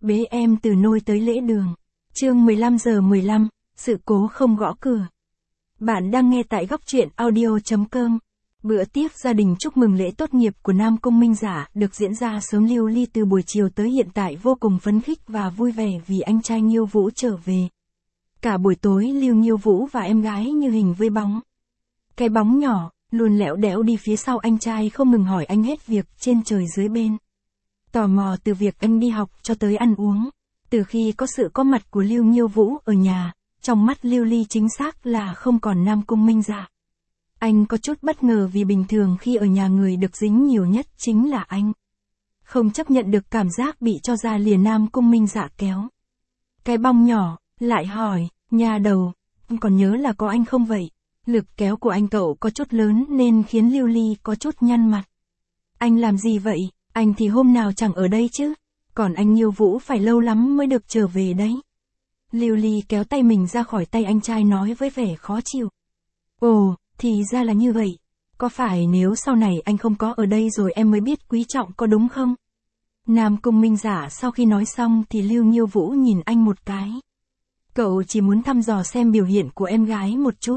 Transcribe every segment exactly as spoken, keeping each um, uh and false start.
Bế em từ nôi tới lễ đường. Chương mười lăm giờ mười lăm, sự cố không gõ cửa. Bạn đang nghe tại góc truyện audio chấm com. Bữa tiệc gia đình chúc mừng lễ tốt nghiệp của Nam Cung Minh Giả được diễn ra sớm. Lưu Ly từ buổi chiều tới hiện tại vô cùng phấn khích và vui vẻ vì anh trai Nghiêu Vũ trở về. Cả buổi tối Lưu Nghiêu Vũ và em gái như hình với bóng. Cái bóng nhỏ, luôn lẻo đẻo đi phía sau anh trai không ngừng hỏi anh hết việc trên trời dưới bên. Tò mò từ việc anh đi học cho tới ăn uống. Từ khi có sự có mặt của Lưu Nghiêu Vũ ở nhà, trong mắt Lưu Ly chính xác là không còn Nam Cung Minh Giả. Anh có chút bất ngờ vì bình thường khi ở nhà người được dính nhiều nhất chính là anh. Không chấp nhận được cảm giác bị cho ra lìa Nam Cung Minh Giả kéo. Cái bong nhỏ, lại hỏi, nhà đầu, còn nhớ là có anh không vậy? Lực kéo của anh cậu có chút lớn nên khiến Lưu Ly có chút nhăn mặt. Anh làm gì vậy? Anh thì hôm nào chẳng ở đây chứ? Còn anh Nghiêu Vũ phải lâu lắm mới được trở về đấy. Lưu Ly kéo tay mình ra khỏi tay anh trai nói với vẻ khó chịu. Ồ, thì ra là như vậy. Có phải nếu sau này anh không có ở đây rồi em mới biết quý trọng có đúng không? Nam Cung Minh Giả sau khi nói xong thì Lưu Nghiêu Vũ nhìn anh một cái. Cậu chỉ muốn thăm dò xem biểu hiện của em gái một chút.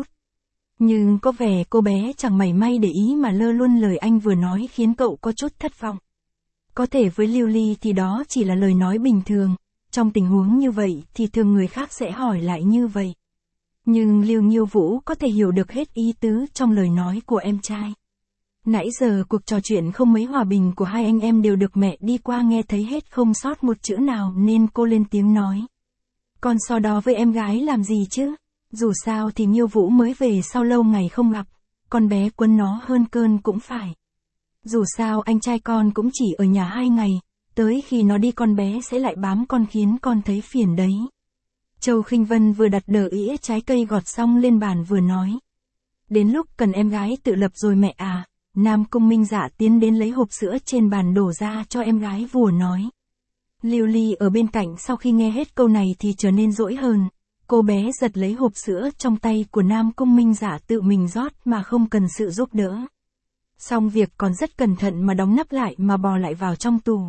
Nhưng có vẻ cô bé chẳng mảy may để ý mà lơ luôn lời anh vừa nói khiến cậu có chút thất vọng. Có thể với Lưu Ly thì đó chỉ là lời nói bình thường, trong tình huống như vậy thì thường người khác sẽ hỏi lại như vậy. Nhưng Lưu Nghiêu Vũ có thể hiểu được hết ý tứ trong lời nói của em trai. Nãy giờ cuộc trò chuyện không mấy hòa bình của hai anh em đều được mẹ đi qua nghe thấy hết không sót một chữ nào nên cô lên tiếng nói. Con so đó với em gái làm gì chứ? Dù sao thì Nghiêu Vũ mới về sau lâu ngày không gặp, con bé quấn nó hơn cơn cũng phải. Dù sao anh trai con cũng chỉ ở nhà hai ngày, tới khi nó đi con bé sẽ lại bám con khiến con thấy phiền đấy. Châu Khinh Vân vừa đặt đờ ĩa trái cây gọt xong lên bàn vừa nói. Đến lúc cần em gái tự lập rồi mẹ à. Nam Cung Minh Giả tiến đến lấy hộp sữa trên bàn đổ ra cho em gái vùa nói. Lưu Ly ở bên cạnh sau khi nghe hết câu này thì trở nên dỗi hơn. Cô bé giật lấy hộp sữa trong tay của Nam Cung Minh Giả tự mình rót mà không cần sự giúp đỡ. Xong việc còn rất cẩn thận mà đóng nắp lại mà bò lại vào trong tủ.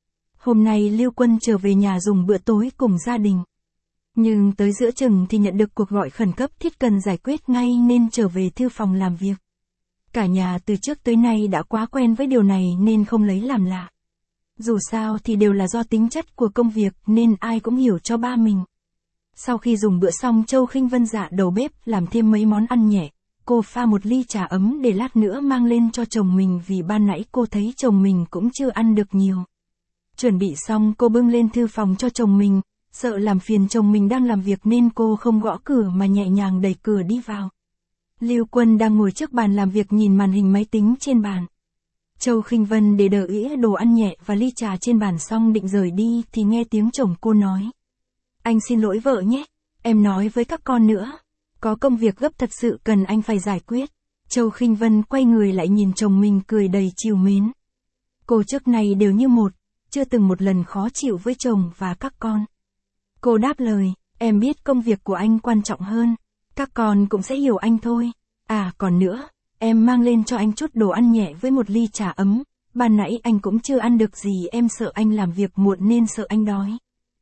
Hôm nay Lưu Quân trở về nhà dùng bữa tối cùng gia đình. Nhưng tới giữa chừng thì nhận được cuộc gọi khẩn cấp thiết cần giải quyết ngay nên trở về thư phòng làm việc. Cả nhà từ trước tới nay đã quá quen với điều này nên không lấy làm lạ. Dù sao thì đều là do tính chất của công việc nên ai cũng hiểu cho ba mình. Sau khi dùng bữa xong Châu Khinh Vân dạ đầu bếp làm thêm mấy món ăn nhẹ. Cô pha một ly trà ấm để lát nữa mang lên cho chồng mình vì ban nãy cô thấy chồng mình cũng chưa ăn được nhiều. Chuẩn bị xong cô bưng lên thư phòng cho chồng mình, sợ làm phiền chồng mình đang làm việc nên cô không gõ cửa mà nhẹ nhàng đẩy cửa đi vào. Lưu Quân đang ngồi trước bàn làm việc nhìn màn hình máy tính trên bàn. Châu Khinh Vân để đỡ ĩa đồ ăn nhẹ và ly trà trên bàn xong định rời đi thì nghe tiếng chồng cô nói. Anh xin lỗi vợ nhé, em nói với các con nữa. Có công việc gấp thật sự cần anh phải giải quyết. Châu Khinh Vân quay người lại nhìn chồng mình cười đầy trìu mến. Cô trước này đều như một, chưa từng một lần khó chịu với chồng và các con. Cô đáp lời, em biết công việc của anh quan trọng hơn, các con cũng sẽ hiểu anh thôi. À còn nữa, em mang lên cho anh chút đồ ăn nhẹ với một ly trà ấm, ban nãy anh cũng chưa ăn được gì em sợ anh làm việc muộn nên sợ anh đói.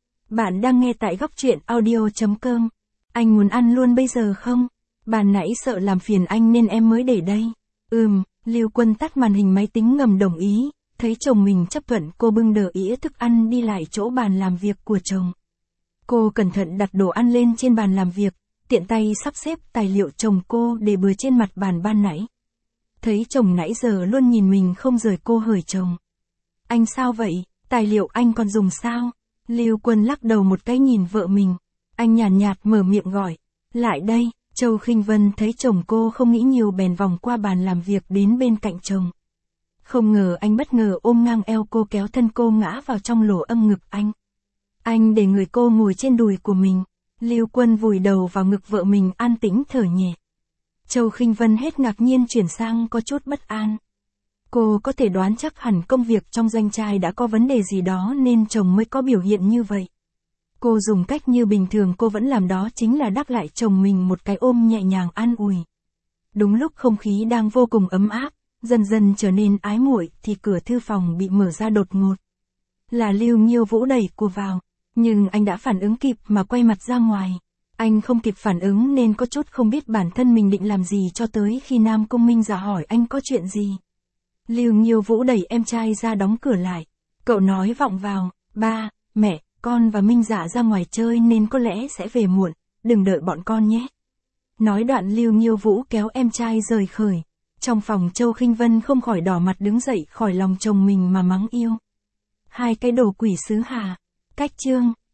Bạn đang nghe tại góc truyện audio chấm com. Anh muốn ăn luôn bây giờ không? Ban nãy sợ làm phiền anh nên em mới để đây. Ừm, Lưu Quân tắt màn hình máy tính ngầm đồng ý, thấy chồng mình chấp thuận cô bưng đờ ĩa thức ăn đi lại chỗ bàn làm việc của chồng. Cô cẩn thận đặt đồ ăn lên trên bàn làm việc, tiện tay sắp xếp tài liệu chồng cô để bừa trên mặt bàn ban nãy. Thấy chồng nãy giờ luôn nhìn mình không rời cô hỏi chồng. Anh sao vậy? Tài liệu anh còn dùng sao? Lưu Quân lắc đầu một cái nhìn vợ mình. Anh nhàn nhạt, nhạt mở miệng gọi. Lại đây, Châu Khinh Vân thấy chồng cô không nghĩ nhiều bèn vòng qua bàn làm việc đến bên cạnh chồng. Không ngờ anh bất ngờ ôm ngang eo cô kéo thân cô ngã vào trong lỗ âm ngực anh. Anh để người cô ngồi trên đùi của mình. Lưu Quân vùi đầu vào ngực vợ mình an tĩnh thở nhẹ. Châu Khinh Vân hết ngạc nhiên chuyển sang có chút bất an. Cô có thể đoán chắc hẳn công việc trong doanh trại đã có vấn đề gì đó nên chồng mới có biểu hiện như vậy. Cô dùng cách như bình thường cô vẫn làm đó chính là đáp lại chồng mình một cái ôm nhẹ nhàng an ủi. Đúng lúc không khí đang vô cùng ấm áp, dần dần trở nên ái muội thì cửa thư phòng bị mở ra đột ngột. Là Lưu Nghiêu Vũ đẩy cô vào. Nhưng anh đã phản ứng kịp mà quay mặt ra ngoài. Anh không kịp phản ứng nên có chút không biết bản thân mình định làm gì cho tới khi Nam Cung Minh Dạ hỏi anh có chuyện gì. Lưu Nghiêu Vũ đẩy em trai ra đóng cửa lại. Cậu nói vọng vào, ba, mẹ, con và Minh Dạ ra ngoài chơi nên có lẽ sẽ về muộn, đừng đợi bọn con nhé. Nói đoạn Lưu Nghiêu Vũ kéo em trai rời khỏi. Trong phòng Châu Khinh Vân không khỏi đỏ mặt đứng dậy khỏi lòng chồng mình mà mắng yêu. Hai cái đồ quỷ sứ hà. Cách chương